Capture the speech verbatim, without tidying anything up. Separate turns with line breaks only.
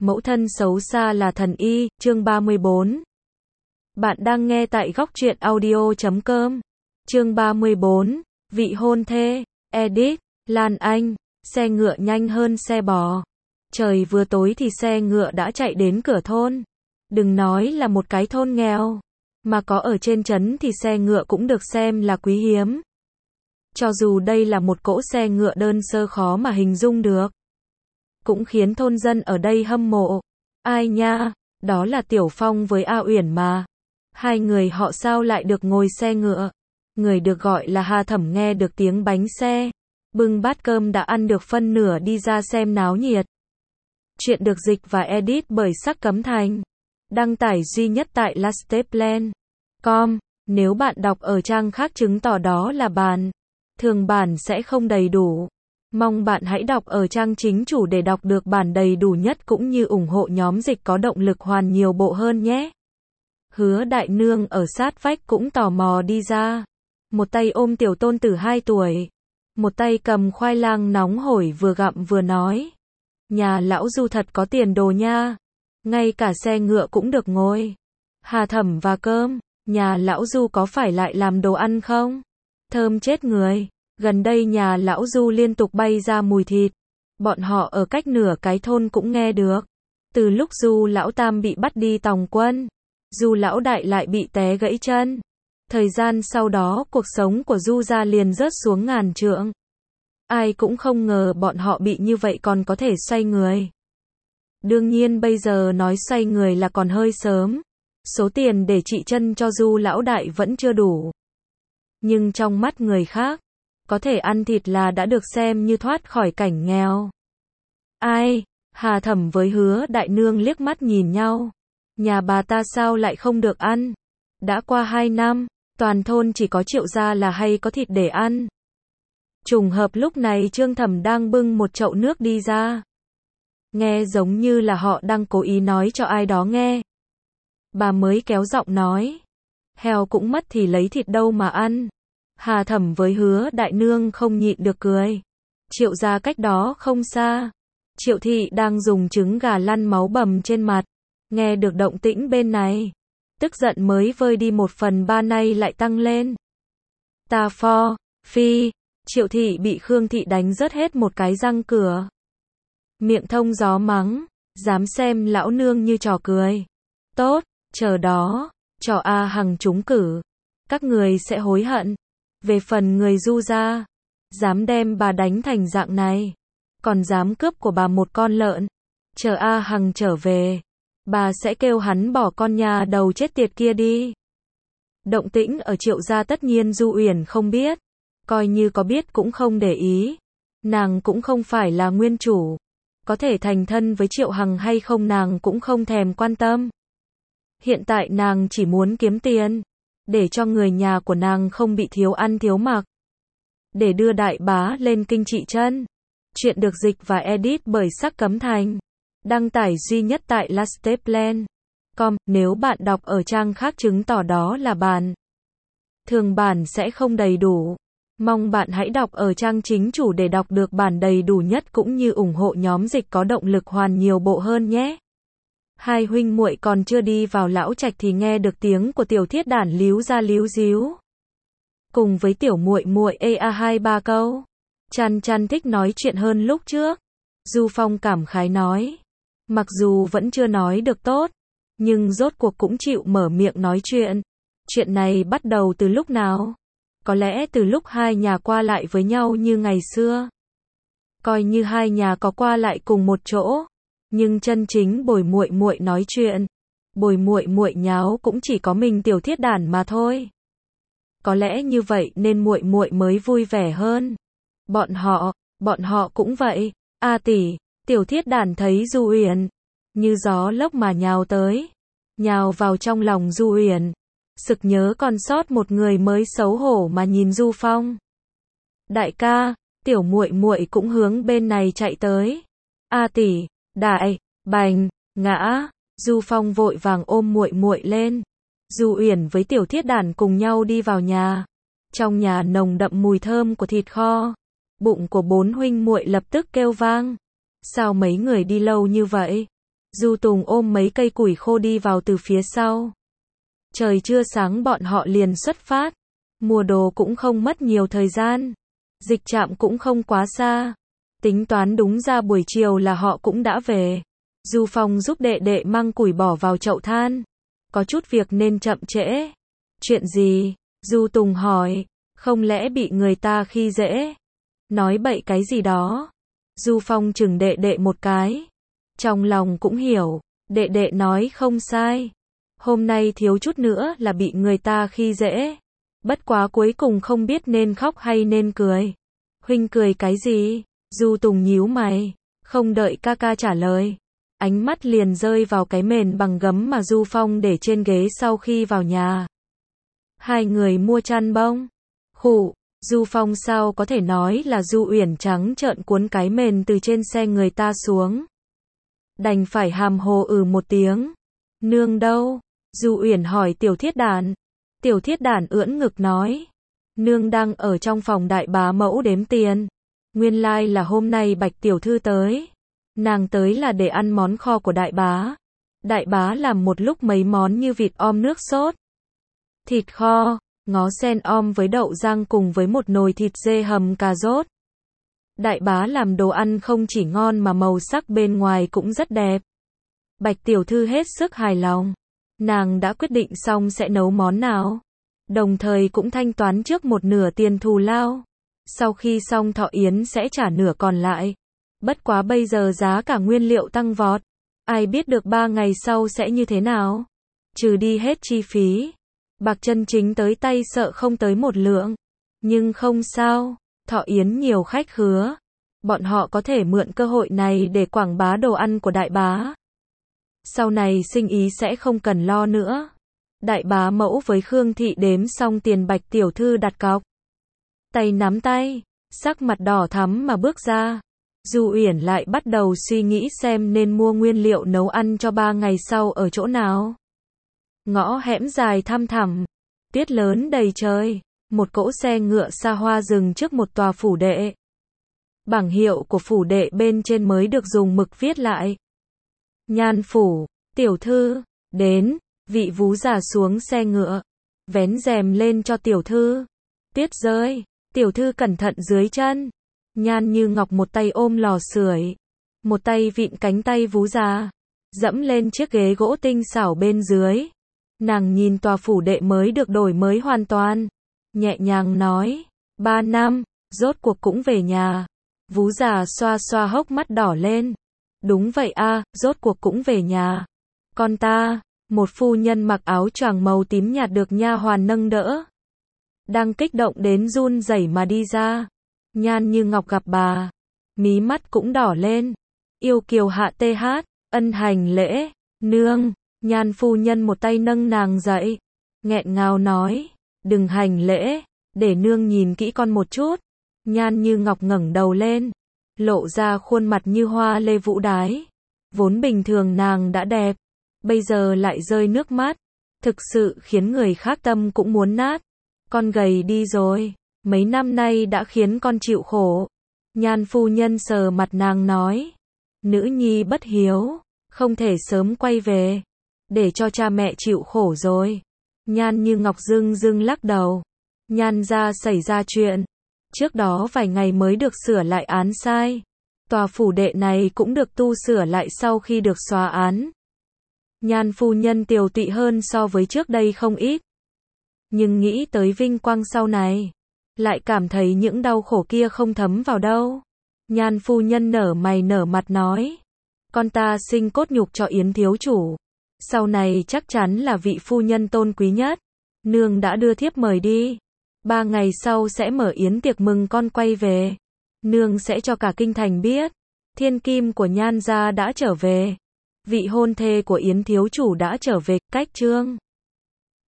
Mẫu thân xấu xa là thần y, chương ba mươi bốn. Bạn đang nghe tại góc truyện audio chấm com. Chương ba mươi bốn, vị hôn thê, edit, Lan Anh, xe ngựa nhanh hơn xe bò. Trời vừa tối thì xe ngựa đã chạy đến cửa thôn. Đừng nói là một cái thôn nghèo, mà có ở trên trấn thì xe ngựa cũng được xem là quý hiếm. Cho dù đây là một cỗ xe ngựa đơn sơ khó mà hình dung được, cũng khiến thôn dân ở đây hâm mộ. Ai nha, đó là Tiểu Phong với A Uyển mà. Hai người họ sao lại được ngồi xe ngựa? Người được gọi là Hà Thẩm nghe được tiếng bánh xe, bưng bát cơm đã ăn được phân nửa đi ra xem náo nhiệt. Chuyện được dịch và edit bởi Sắc Cấm Thành. Đăng tải duy nhất tại lasteplan chấm com. Nếu bạn đọc ở trang khác chứng tỏ đó là bản thường bản sẽ không đầy đủ. Mong bạn hãy đọc ở trang chính chủ để đọc được bản đầy đủ nhất cũng như ủng hộ nhóm dịch có động lực hoàn nhiều bộ hơn nhé. Hứa Đại Nương ở sát vách cũng tò mò đi ra. Một tay ôm tiểu tôn tử hai tuổi. Một tay cầm khoai lang nóng hổi vừa gặm vừa nói. Nhà lão Du thật có tiền đồ nha. Ngay cả xe ngựa cũng được ngồi. Hà Thẩm và cơm. Nhà lão Du có phải lại làm đồ ăn không? Thơm chết người. Gần đây nhà lão Du liên tục bay ra mùi thịt. Bọn họ ở cách nửa cái thôn cũng nghe được. Từ lúc Du lão tam bị bắt đi tòng quân, Du lão đại lại bị té gãy chân. Thời gian sau đó cuộc sống của Du gia liền rớt xuống ngàn trượng. Ai cũng không ngờ bọn họ bị như vậy còn có thể xoay người. Đương nhiên bây giờ nói xoay người là còn hơi sớm. Số tiền để trị chân cho Du lão đại vẫn chưa đủ. Nhưng trong mắt người khác, có thể ăn thịt là đã được xem như thoát khỏi cảnh nghèo. Ai? Hà Thẩm với Hứa Đại Nương liếc mắt nhìn nhau. Nhà bà ta sao lại không được ăn? Đã qua hai năm, toàn thôn chỉ có Triệu gia là hay có thịt để ăn. Trùng hợp lúc này Trương Thẩm đang bưng một chậu nước đi ra. Nghe giống như là họ đang cố ý nói cho ai đó nghe. Bà mới kéo giọng nói. Heo cũng mất thì lấy thịt đâu mà ăn. Hà Thẩm với Hứa Đại Nương không nhịn được cười. Triệu gia cách đó không xa. Triệu thị đang dùng trứng gà lăn máu bầm trên mặt. Nghe được động tĩnh bên này, tức giận mới vơi đi một phần ba nay lại tăng lên. Ta pho, phi, Triệu thị bị Khương thị đánh rớt hết một cái răng cửa. Miệng thông gió mắng, dám xem lão nương như trò cười. Tốt, chờ đó, cho A Hằng trúng cử. Các người sẽ hối hận. Về phần người Du gia, dám đem bà đánh thành dạng này, còn dám cướp của bà một con lợn. Chờ A Hằng trở về, bà sẽ kêu hắn bỏ con nhà đầu chết tiệt kia đi. Động tĩnh ở Triệu gia tất nhiên Du Uyển không biết. Coi như có biết cũng không để ý. Nàng cũng không phải là nguyên chủ. Có thể thành thân với Triệu Hằng hay không nàng cũng không thèm quan tâm. Hiện tại nàng chỉ muốn kiếm tiền, để cho người nhà của nàng không bị thiếu ăn thiếu mặc. Để đưa đại bá lên kinh trị chân. Chuyện được dịch và edit bởi Sắc Cấm Thành. Đăng tải duy nhất tại lasteplan chấm com. Nếu bạn đọc ở trang khác chứng tỏ đó là bản thường bản sẽ không đầy đủ. Mong bạn hãy đọc ở trang chính chủ để đọc được bản đầy đủ nhất cũng như ủng hộ nhóm dịch có động lực hoàn nhiều bộ hơn nhé. Hai huynh muội còn chưa đi vào lão trạch thì nghe được tiếng của Tiểu Thiết Đản líu ra líu díu. Cùng với tiểu muội muội ê a hai ba câu. Chăn chăn thích nói chuyện hơn lúc trước. Du Phong cảm khái nói. Mặc dù vẫn chưa nói được tốt, nhưng rốt cuộc cũng chịu mở miệng nói chuyện. Chuyện này bắt đầu từ lúc nào? Có lẽ từ lúc hai nhà qua lại với nhau như ngày xưa. Coi như hai nhà có qua lại cùng một chỗ, nhưng chân chính bồi muội muội nói chuyện, bồi muội muội nháo cũng chỉ có mình Tiểu Thiết Đản mà thôi. Có lẽ như vậy nên muội muội mới vui vẻ hơn. Bọn họ, bọn họ cũng vậy. A tỷ, Tiểu Thiết Đản thấy Du Uyển như gió lốc mà nhào tới, nhào vào trong lòng Du Uyển. Sực nhớ còn sót một người mới xấu hổ mà nhìn Du Phong. Đại ca, tiểu muội muội cũng hướng bên này chạy tới. A tỷ, đại, bành, ngã. Du Phong vội vàng ôm muội muội lên. Du Uyển với Tiểu Thiết Đản cùng nhau đi vào nhà. Trong nhà nồng đậm mùi thơm của thịt kho. Bụng của bốn huynh muội lập tức kêu vang. Sao mấy người đi lâu như vậy? Du Tùng ôm mấy cây củi khô đi vào từ phía sau. Trời chưa sáng bọn họ liền xuất phát. Mua đồ cũng không mất nhiều thời gian. Dịch trạm cũng không quá xa. Tính toán đúng ra buổi chiều là họ cũng đã về. Du Phong giúp đệ đệ mang củi bỏ vào chậu than. Có chút việc nên chậm trễ. Chuyện gì? Du Tùng hỏi. Không lẽ bị người ta khi dễ? Nói bậy cái gì đó? Du Phong chừng đệ đệ một cái. Trong lòng cũng hiểu. Đệ đệ nói không sai. Hôm nay thiếu chút nữa là bị người ta khi dễ. Bất quá cuối cùng không biết nên khóc hay nên cười. Huynh cười cái gì? Du Tùng nhíu mày. Không đợi ca ca trả lời. Ánh mắt liền rơi vào cái mền bằng gấm mà Du Phong để trên ghế sau khi vào nhà. Hai người mua chăn bông. Khụ, Du Phong sao có thể nói là Du Uyển trắng trợn cuốn cái mền từ trên xe người ta xuống. Đành phải hàm hồ ừ một tiếng. Nương đâu? Du Uyển hỏi Tiểu Thiết Đản. Tiểu Thiết Đản ưỡn ngực nói. Nương đang ở trong phòng đại bá mẫu đếm tiền. Nguyên lai like là hôm nay Bạch tiểu thư tới. Nàng tới là để ăn món kho của đại bá. Đại bá làm một lúc mấy món như vịt om nước sốt, thịt kho, ngó sen om với đậu rang cùng với một nồi thịt dê hầm cà rốt. Đại bá làm đồ ăn không chỉ ngon mà màu sắc bên ngoài cũng rất đẹp. Bạch tiểu thư hết sức hài lòng. Nàng đã quyết định xong sẽ nấu món nào. Đồng thời cũng thanh toán trước một nửa tiền thù lao. Sau khi xong thọ yến sẽ trả nửa còn lại. Bất quá bây giờ giá cả nguyên liệu tăng vọt. Ai biết được ba ngày sau sẽ như thế nào. Trừ đi hết chi phí. Bạc chân chính tới tay sợ không tới một lượng. Nhưng không sao. Thọ yến nhiều khách khứa. Bọn họ có thể mượn cơ hội này để quảng bá đồ ăn của đại bá. Sau này sinh ý sẽ không cần lo nữa. Đại bá mẫu với Khương Thị đếm xong tiền Bạch tiểu thư đặt cọc. Tay nắm tay, sắc mặt đỏ thắm mà bước ra. Du Uyển lại bắt đầu suy nghĩ xem nên mua nguyên liệu nấu ăn cho ba ngày sau ở chỗ nào. Ngõ hẻm dài thăm thẳm, tuyết lớn đầy trời, một cỗ xe ngựa xa hoa dừng trước một tòa phủ đệ. Bảng hiệu của phủ đệ bên trên mới được dùng mực viết lại. Nhan phủ, tiểu thư, đến, vị vú già xuống xe ngựa, vén rèm lên cho tiểu thư. Tuyết rơi, tiểu thư cẩn thận dưới chân. Nhan Như Ngọc một tay ôm lò sưởi, một tay vịn cánh tay vú già, dẫm lên chiếc ghế gỗ tinh xảo bên dưới. Nàng nhìn tòa phủ đệ mới được đổi mới hoàn toàn, nhẹ nhàng nói, ba năm, rốt cuộc cũng về nhà. Vú già xoa xoa hốc mắt đỏ lên. Đúng vậy a, rốt cuộc cũng về nhà. Con ta, một phu nhân mặc áo choàng màu tím nhạt được nha hoàn nâng đỡ, đang kích động đến run rẩy mà đi ra. Nhan Như Ngọc gặp bà, mí mắt cũng đỏ lên. Yêu kiều hạ tê hát, ân hành lễ, nương. Nhan phu nhân một tay nâng nàng dậy, nghẹn ngào nói, đừng hành lễ, để nương nhìn kỹ con một chút. Nhan Như Ngọc ngẩng đầu lên, lộ ra khuôn mặt như hoa lê vũ đái. Vốn bình thường nàng đã đẹp, bây giờ lại rơi nước mắt, thực sự khiến người khác tâm cũng muốn nát. Con gầy đi rồi, mấy năm nay đã khiến con chịu khổ. Nhan phu nhân sờ mặt nàng nói, nữ nhi bất hiếu, không thể sớm quay về, để cho cha mẹ chịu khổ rồi. Nhan Như Ngọc dưng dưng lắc đầu. Nhan gia xảy ra chuyện, trước đó vài ngày mới được sửa lại án sai. Tòa phủ đệ này cũng được tu sửa lại sau khi được xóa án. Nhan phu nhân tiều tụy hơn so với trước đây không ít. Nhưng nghĩ tới vinh quang sau này, lại cảm thấy những đau khổ kia không thấm vào đâu. Nhan phu nhân nở mày nở mặt nói, con ta sinh cốt nhục cho Yến thiếu chủ, sau này chắc chắn là vị phu nhân tôn quý nhất. Nương đã đưa thiếp mời đi, ba ngày sau sẽ mở yến tiệc mừng con quay về. Nương sẽ cho cả kinh thành biết, thiên kim của Nhan gia đã trở về, vị hôn thê của Yến thiếu chủ đã trở về. Cách chương